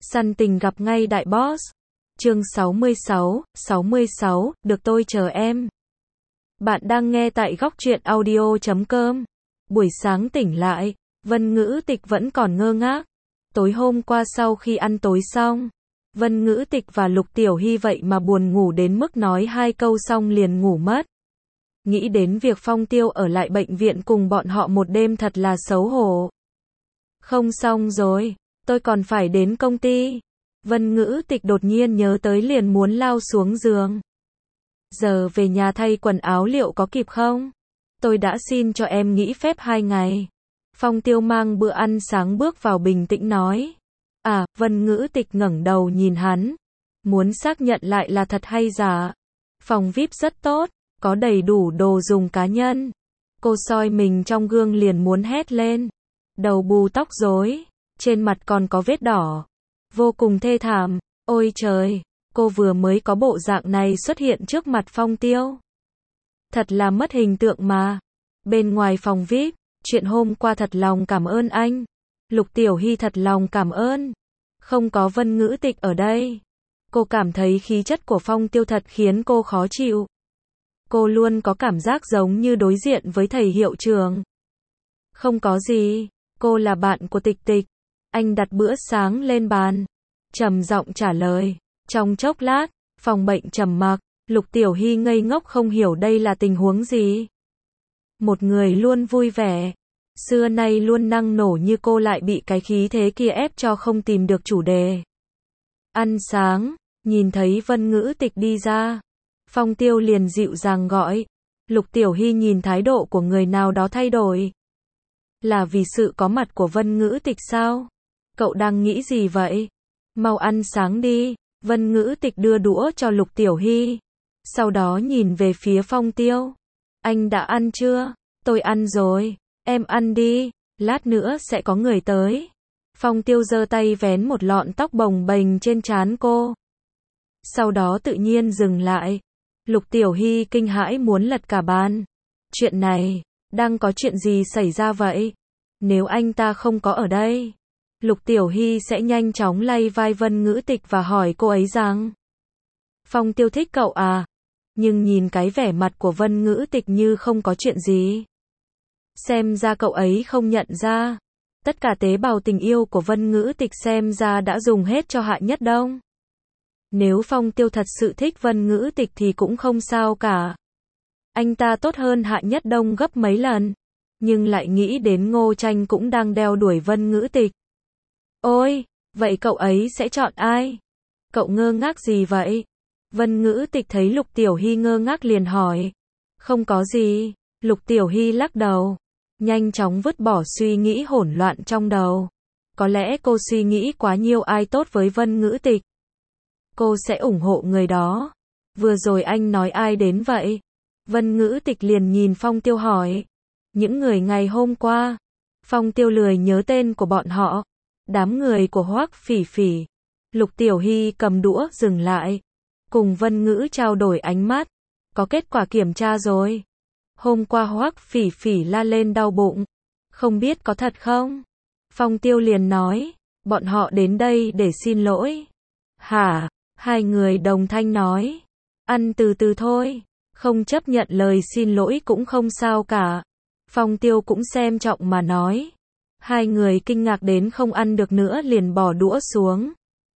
Săn tình gặp ngay đại boss. Chương 66, được tôi chờ em. Bạn đang nghe tại góc truyện audio.com. Buổi sáng tỉnh lại, Vân Ngữ Tịch vẫn còn ngơ ngác. Tối hôm qua sau khi ăn tối xong, Vân Ngữ Tịch và Lục Tiểu Hy vậy mà buồn ngủ đến mức nói 2 câu xong liền ngủ mất. Nghĩ đến việc Phong Tiêu ở lại bệnh viện cùng bọn họ một đêm thật là xấu hổ. Không xong rồi, tôi còn phải đến công ty. Vân Ngữ Tịch đột nhiên nhớ tới liền muốn lao xuống giường. Giờ về nhà thay quần áo liệu có kịp không? Tôi đã xin cho em nghỉ phép 2 ngày. Phong Tiêu mang bữa ăn sáng bước vào bình tĩnh nói. À, Vân Ngữ Tịch ngẩng đầu nhìn hắn. Muốn xác nhận lại là thật hay giả. Phòng VIP rất tốt, có đầy đủ đồ dùng cá nhân. Cô soi mình trong gương liền muốn hét lên. Đầu bù tóc rối, trên mặt còn có vết đỏ. Vô cùng thê thảm. Ôi trời, cô vừa mới có bộ dạng này xuất hiện trước mặt Phong Tiêu. Thật là mất hình tượng mà. Bên ngoài phòng VIP, chuyện hôm qua thật lòng cảm ơn anh. Lục Tiểu Hy thật lòng cảm ơn. Không có Vân Ngữ Tịch ở đây. Cô cảm thấy khí chất của Phong Tiêu thật khiến cô khó chịu. Cô luôn có cảm giác giống như đối diện với thầy hiệu trưởng. Không có gì, cô là bạn của Tịch Tịch. Anh đặt bữa sáng lên bàn, trầm giọng trả lời. Trong chốc lát, phòng bệnh trầm mặc, Lục Tiểu Hy ngây ngốc không hiểu đây là tình huống gì. Một người luôn vui vẻ, xưa nay luôn năng nổ như cô lại bị cái khí thế kia ép cho không tìm được chủ đề. Ăn sáng, nhìn thấy Vân Ngữ Tịch đi ra, Phong Tiêu liền dịu dàng gọi. Lục Tiểu Hy nhìn thái độ của người nào đó thay đổi. Là vì sự có mặt của Vân Ngữ Tịch sao? Cậu đang nghĩ gì vậy? Mau ăn sáng đi. Vân Ngữ Tịch đưa đũa cho Lục Tiểu Hy. Sau đó nhìn về phía Phong Tiêu. Anh đã ăn chưa? Tôi ăn rồi. Em ăn đi. Lát nữa sẽ có người tới. Phong Tiêu giơ tay vén một lọn tóc bồng bềnh trên trán cô. Sau đó tự nhiên dừng lại. Lục Tiểu Hy kinh hãi muốn lật cả bàn. Chuyện này, đang có chuyện gì xảy ra vậy? Nếu anh ta không có ở đây, Lục Tiểu Hy sẽ nhanh chóng lay vai Vân Ngữ Tịch và hỏi cô ấy rằng Phong Tiêu thích cậu à? Nhưng nhìn cái vẻ mặt của Vân Ngữ Tịch như không có chuyện gì. Xem ra cậu ấy không nhận ra. Tất cả tế bào tình yêu của Vân Ngữ Tịch xem ra đã dùng hết cho Hạ Nhất Đông. Nếu Phong Tiêu thật sự thích Vân Ngữ Tịch thì cũng không sao cả. Anh ta tốt hơn Hạ Nhất Đông gấp mấy lần. Nhưng lại nghĩ đến Ngô Tranh cũng đang đeo đuổi Vân Ngữ Tịch. Ôi, vậy cậu ấy sẽ chọn ai? Cậu ngơ ngác gì vậy? Vân Ngữ Tịch thấy Lục Tiểu Hy ngơ ngác liền hỏi. Không có gì. Lục Tiểu Hy lắc đầu. Nhanh chóng vứt bỏ suy nghĩ hỗn loạn trong đầu. Có lẽ cô suy nghĩ quá nhiều ai tốt với Vân Ngữ Tịch. Cô sẽ ủng hộ người đó. Vừa rồi anh nói ai đến vậy? Vân Ngữ Tịch liền nhìn Phong Tiêu hỏi. Những người ngày hôm qua. Phong Tiêu lười nhớ tên của bọn họ. Đám người của Hoắc Phỉ Phỉ. Lục Tiểu Hy cầm đũa dừng lại. Cùng Vân Ngữ trao đổi ánh mắt. Có kết quả kiểm tra rồi. Hôm qua Hoắc Phỉ Phỉ la lên đau bụng. Không biết có thật không? Phong Tiêu liền nói. Bọn họ đến đây để xin lỗi. Hả? Hai người đồng thanh nói. Ăn từ từ thôi. Không chấp nhận lời xin lỗi cũng không sao cả. Phong Tiêu cũng xem trọng mà nói. Hai người kinh ngạc đến không ăn được nữa liền bỏ đũa xuống.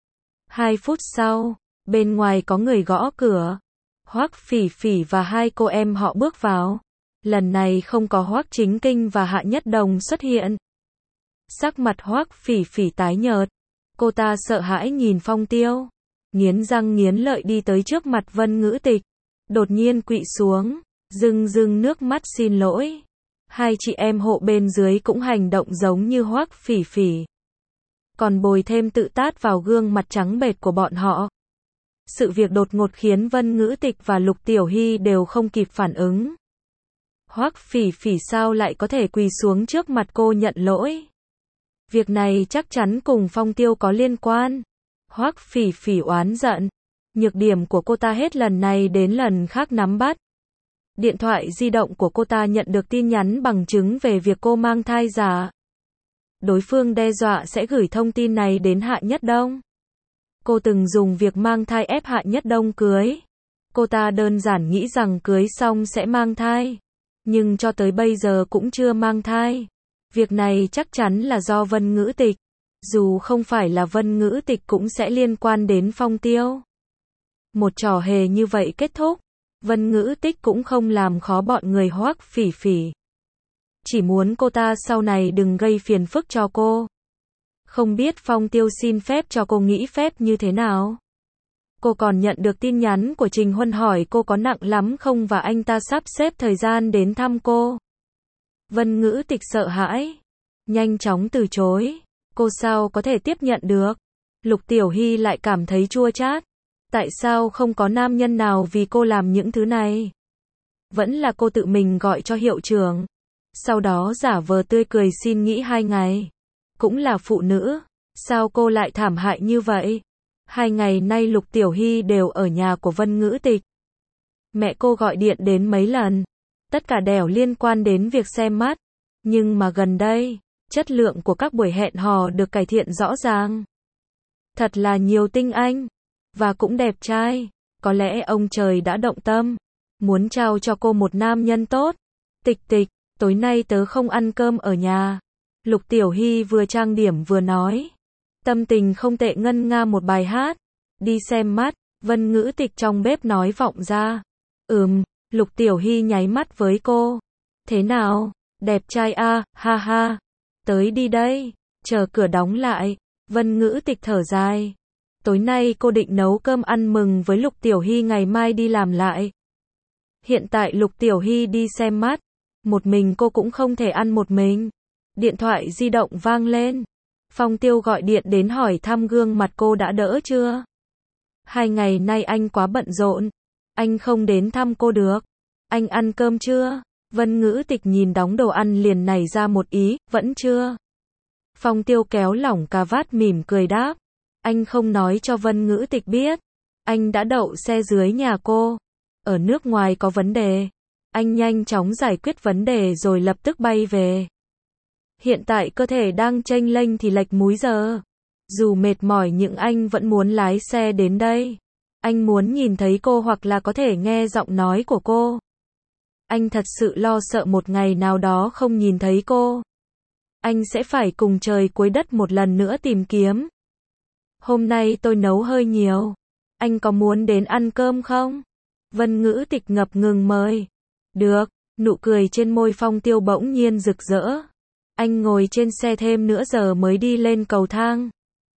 2 phút sau, bên ngoài có người gõ cửa. Hoắc Phỉ Phỉ và 2 cô em họ bước vào. Lần này không có Hoắc Chính Kinh và Hạ Nhất Đồng xuất hiện. Sắc mặt Hoắc Phỉ Phỉ tái nhợt. Cô ta sợ hãi nhìn Phong Tiêu. Nghiến răng nghiến lợi đi tới trước mặt Vân Ngữ Tịch. Đột nhiên quỵ xuống, rưng rưng nước mắt xin lỗi. 2 chị em hộ bên dưới cũng hành động giống như Hoắc Phỉ Phỉ. Còn bồi thêm tự tát vào gương mặt trắng bệch của bọn họ. Sự việc đột ngột khiến Vân Ngữ Tịch và Lục Tiểu Hy đều không kịp phản ứng. Hoắc Phỉ Phỉ sao lại có thể quỳ xuống trước mặt cô nhận lỗi? Việc này chắc chắn cùng Phong Tiêu có liên quan. Hoắc Phỉ Phỉ oán giận. Nhược điểm của cô ta hết lần này đến lần khác nắm bắt. Điện thoại di động của cô ta nhận được tin nhắn bằng chứng về việc cô mang thai giả. Đối phương đe dọa sẽ gửi thông tin này đến Hạ Nhất Đông. Cô từng dùng việc mang thai ép Hạ Nhất Đông cưới. Cô ta đơn giản nghĩ rằng cưới xong sẽ mang thai. Nhưng cho tới bây giờ cũng chưa mang thai. Việc này chắc chắn là do Vân Ngữ Tịch. Dù không phải là Vân Ngữ Tịch cũng sẽ liên quan đến Phong Tiêu. Một trò hề như vậy kết thúc. Vân Ngữ Tích cũng không làm khó bọn người Hoắc Phỉ Phỉ. Chỉ muốn cô ta sau này đừng gây phiền phức cho cô. Không biết Phong Tiêu xin phép cho cô nghĩ phép như thế nào. Cô còn nhận được tin nhắn của Trình Huân hỏi cô có nặng lắm không và anh ta sắp xếp thời gian đến thăm cô. Vân Ngữ Tịch sợ hãi. Nhanh chóng từ chối. Cô sao có thể tiếp nhận được. Lục Tiểu Hy lại cảm thấy chua chát. Tại sao không có nam nhân nào vì cô làm những thứ này? Vẫn là cô tự mình gọi cho hiệu trưởng. Sau đó giả vờ tươi cười xin nghỉ 2 ngày. Cũng là phụ nữ. Sao cô lại thảm hại như vậy? 2 ngày nay Lục Tiểu Hy đều ở nhà của Vân Ngữ Tịch. Mẹ cô gọi điện đến mấy lần. Tất cả đều liên quan đến việc xem mắt. Nhưng mà gần đây, chất lượng của các buổi hẹn hò được cải thiện rõ ràng. Thật là nhiều tinh anh. Và cũng đẹp trai. Có lẽ ông trời đã động tâm. Muốn trao cho cô một nam nhân tốt. Tịch Tịch, tối nay tớ không ăn cơm ở nhà. Lục Tiểu Hy vừa trang điểm vừa nói. Tâm tình không tệ ngân nga một bài hát. Đi xem mắt. Vân Ngữ Tịch trong bếp nói vọng ra. Lục Tiểu Hy nháy mắt với cô. Thế nào? Đẹp trai à, ha ha. Tới đi đây. Chờ cửa đóng lại. Vân Ngữ Tịch thở dài. Tối nay cô định nấu cơm ăn mừng với Lục Tiểu Hy ngày mai đi làm lại. Hiện tại Lục Tiểu Hy đi xem mắt. Một mình cô cũng không thể ăn một mình. Điện thoại di động vang lên. Phong Tiêu gọi điện đến hỏi thăm gương mặt cô đã đỡ chưa. 2 ngày nay anh quá bận rộn. Anh không đến thăm cô được. Anh ăn cơm chưa? Vân Ngữ Tịch nhìn đóng đồ ăn liền nảy ra một ý, vẫn chưa. Phong Tiêu kéo lỏng cà vạt mỉm cười đáp. Anh không nói cho Vân Ngữ Tịch biết. Anh đã đậu xe dưới nhà cô. Ở nước ngoài có vấn đề. Anh nhanh chóng giải quyết vấn đề rồi lập tức bay về. Hiện tại cơ thể đang chênh lênh thì lệch múi giờ. Dù mệt mỏi nhưng anh vẫn muốn lái xe đến đây. Anh muốn nhìn thấy cô hoặc là có thể nghe giọng nói của cô. Anh thật sự lo sợ một ngày nào đó không nhìn thấy cô. Anh sẽ phải cùng trời cuối đất một lần nữa tìm kiếm. Hôm nay tôi nấu hơi nhiều. Anh có muốn đến ăn cơm không? Vân Ngữ Tịch ngập ngừng mời. Được, nụ cười trên môi Phong Tiêu bỗng nhiên rực rỡ. Anh ngồi trên xe thêm nửa giờ mới đi lên cầu thang.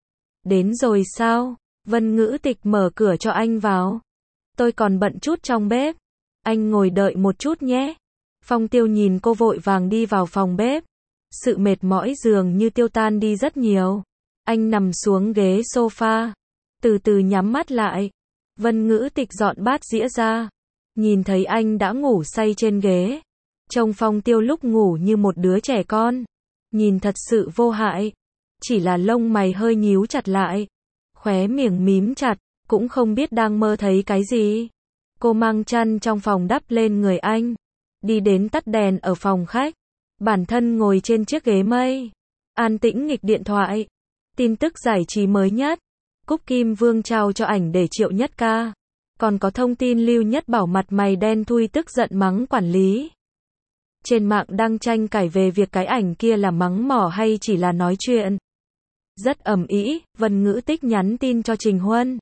Đến rồi sao? Vân Ngữ Tịch mở cửa cho anh vào. Tôi còn bận chút trong bếp. Anh ngồi đợi một chút nhé. Phong Tiêu nhìn cô vội vàng đi vào phòng bếp. Sự mệt mỏi dường như tiêu tan đi rất nhiều. Anh nằm xuống ghế sofa. Từ từ nhắm mắt lại. Vân Ngữ Tịch dọn bát dĩa ra. Nhìn thấy anh đã ngủ say trên ghế. Trông Phong Tiêu lúc ngủ như một đứa trẻ con. Nhìn thật sự vô hại. Chỉ là lông mày hơi nhíu chặt lại. Khóe miệng mím chặt. Cũng không biết đang mơ thấy cái gì. Cô mang chăn trong phòng đắp lên người anh. Đi đến tắt đèn ở phòng khách. Bản thân ngồi trên chiếc ghế mây. An tĩnh nghịch điện thoại. Tin tức giải trí mới nhất. Cúc Kim Vương trao cho ảnh để Triệu Nhất Ca. Còn có thông tin Lưu Nhất Bảo mặt mày đen thui tức giận mắng quản lý. Trên mạng đang tranh cãi về việc cái ảnh kia là mắng mỏ hay chỉ là nói chuyện. Rất ầm ĩ. Vân Ngữ Tích nhắn tin cho Trình Huân.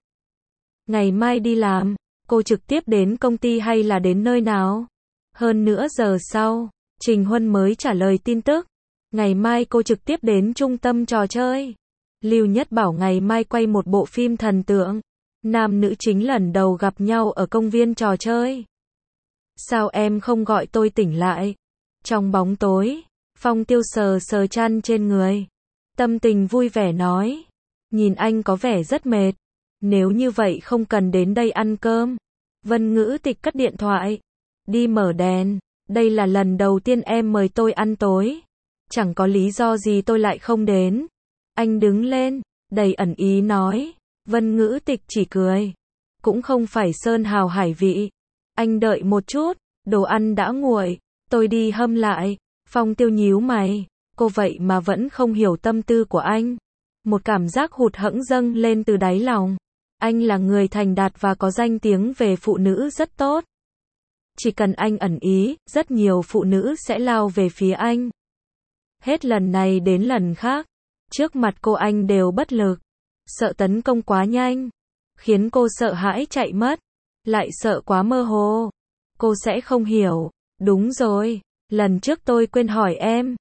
Ngày mai đi làm, cô trực tiếp đến công ty hay là đến nơi nào? Hơn nửa giờ sau, Trình Huân mới trả lời tin tức. Ngày mai cô trực tiếp đến trung tâm trò chơi. Lưu Nhất Bảo ngày mai quay một bộ phim thần tượng. Nam nữ chính lần đầu gặp nhau ở công viên trò chơi. Sao em không gọi tôi tỉnh lại? Trong bóng tối, Phong Tiêu sờ sờ chăn trên người. Tâm tình vui vẻ nói. Nhìn anh có vẻ rất mệt. Nếu như vậy không cần đến đây ăn cơm. Vân Ngữ Tịch cất điện thoại. Đi mở đèn. Đây là lần đầu tiên em mời tôi ăn tối. Chẳng có lý do gì tôi lại không đến. Anh đứng lên, đầy ẩn ý nói. Vân Ngữ Tịch chỉ cười. Cũng không phải sơn hào hải vị. Anh đợi một chút, đồ ăn đã nguội. Tôi đi hâm lại. Phong Tiêu nhíu mày. Cô vậy mà vẫn không hiểu tâm tư của anh. Một cảm giác hụt hẫng dâng lên từ đáy lòng. Anh là người thành đạt và có danh tiếng về phụ nữ rất tốt. Chỉ cần anh ẩn ý, rất nhiều phụ nữ sẽ lao về phía anh. Hết lần này đến lần khác, trước mặt cô anh đều bất lực, sợ tấn công quá nhanh, khiến cô sợ hãi chạy mất, lại sợ quá mơ hồ. Cô sẽ không hiểu. Đúng rồi, lần trước tôi quên hỏi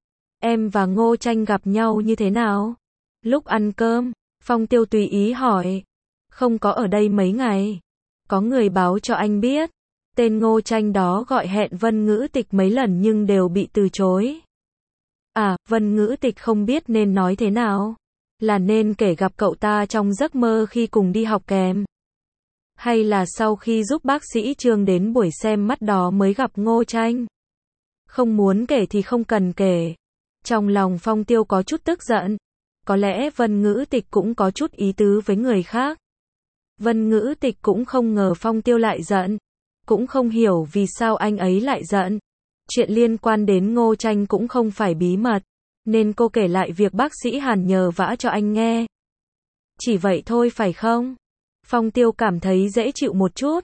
em và Ngô Tranh gặp nhau như thế nào? Lúc ăn cơm, Phong Tiêu tùy ý hỏi. Không có ở đây mấy ngày. Có người báo cho anh biết. Tên Ngô Tranh đó gọi hẹn Vân Ngữ Tịch mấy lần nhưng đều bị từ chối. À, Vân Ngữ Tịch không biết nên nói thế nào. Là nên kể gặp cậu ta trong giấc mơ khi cùng đi học kèm. Hay là sau khi giúp bác sĩ Trương đến buổi xem mắt đó mới gặp Ngô Tranh. Không muốn kể thì không cần kể. Trong lòng Phong Tiêu có chút tức giận. Có lẽ Vân Ngữ Tịch cũng có chút ý tứ với người khác. Vân Ngữ Tịch cũng không ngờ Phong Tiêu lại giận. Cũng không hiểu vì sao anh ấy lại giận. Chuyện liên quan đến Ngô Tranh cũng không phải bí mật. Nên cô kể lại việc bác sĩ Hàn nhờ vả cho anh nghe. Chỉ vậy thôi phải không? Phong Tiêu cảm thấy dễ chịu một chút.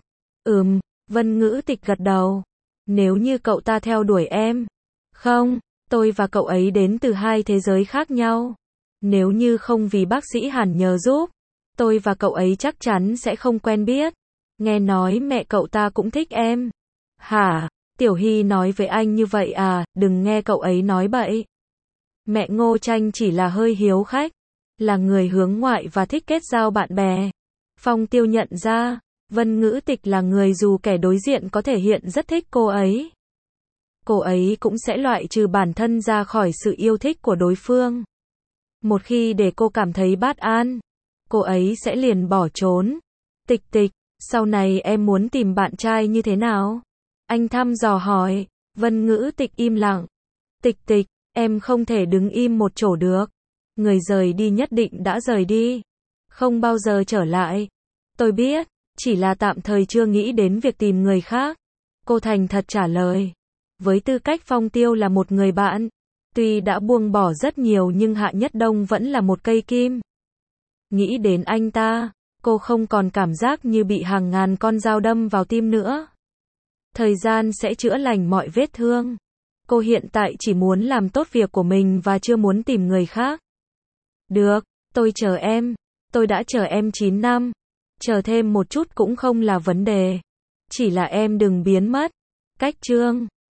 Vân Ngữ Tịch gật đầu. Nếu như cậu ta theo đuổi em. Không, tôi và cậu ấy đến từ hai thế giới khác nhau. Nếu như không vì bác sĩ Hàn nhờ giúp, tôi và cậu ấy chắc chắn sẽ không quen biết. Nghe nói mẹ cậu ta cũng thích em. Hả? Tiểu Hy nói với anh như vậy à, đừng nghe cậu ấy nói bậy. Mẹ Ngô Tranh chỉ là hơi hiếu khách, là người hướng ngoại và thích kết giao bạn bè. Phong Tiêu nhận ra, Vân Ngữ Tịch là người dù kẻ đối diện có thể hiện rất thích cô ấy. Cô ấy cũng sẽ loại trừ bản thân ra khỏi sự yêu thích của đối phương. Một khi để cô cảm thấy bất an, cô ấy sẽ liền bỏ trốn. Tịch Tịch, sau này em muốn tìm bạn trai như thế nào? Anh thăm dò hỏi. Vân Ngữ Tịch im lặng. Tịch Tịch, em không thể đứng im một chỗ được. Người rời đi nhất định đã rời đi. Không bao giờ trở lại. Tôi biết, chỉ là tạm thời chưa nghĩ đến việc tìm người khác. Cô thành thật trả lời. Với tư cách Phong Tiêu là một người bạn, tuy đã buông bỏ rất nhiều nhưng Hạ Nhất Đông vẫn là một cây kim. Nghĩ đến anh ta, cô không còn cảm giác như bị hàng ngàn con dao đâm vào tim nữa. Thời gian sẽ chữa lành mọi vết thương. Cô hiện tại chỉ muốn làm tốt việc của mình và chưa muốn tìm người khác. Được, tôi chờ em. Tôi đã chờ em 9 năm. Chờ thêm một chút cũng không là vấn đề. Chỉ là em đừng biến mất. Cách Trương.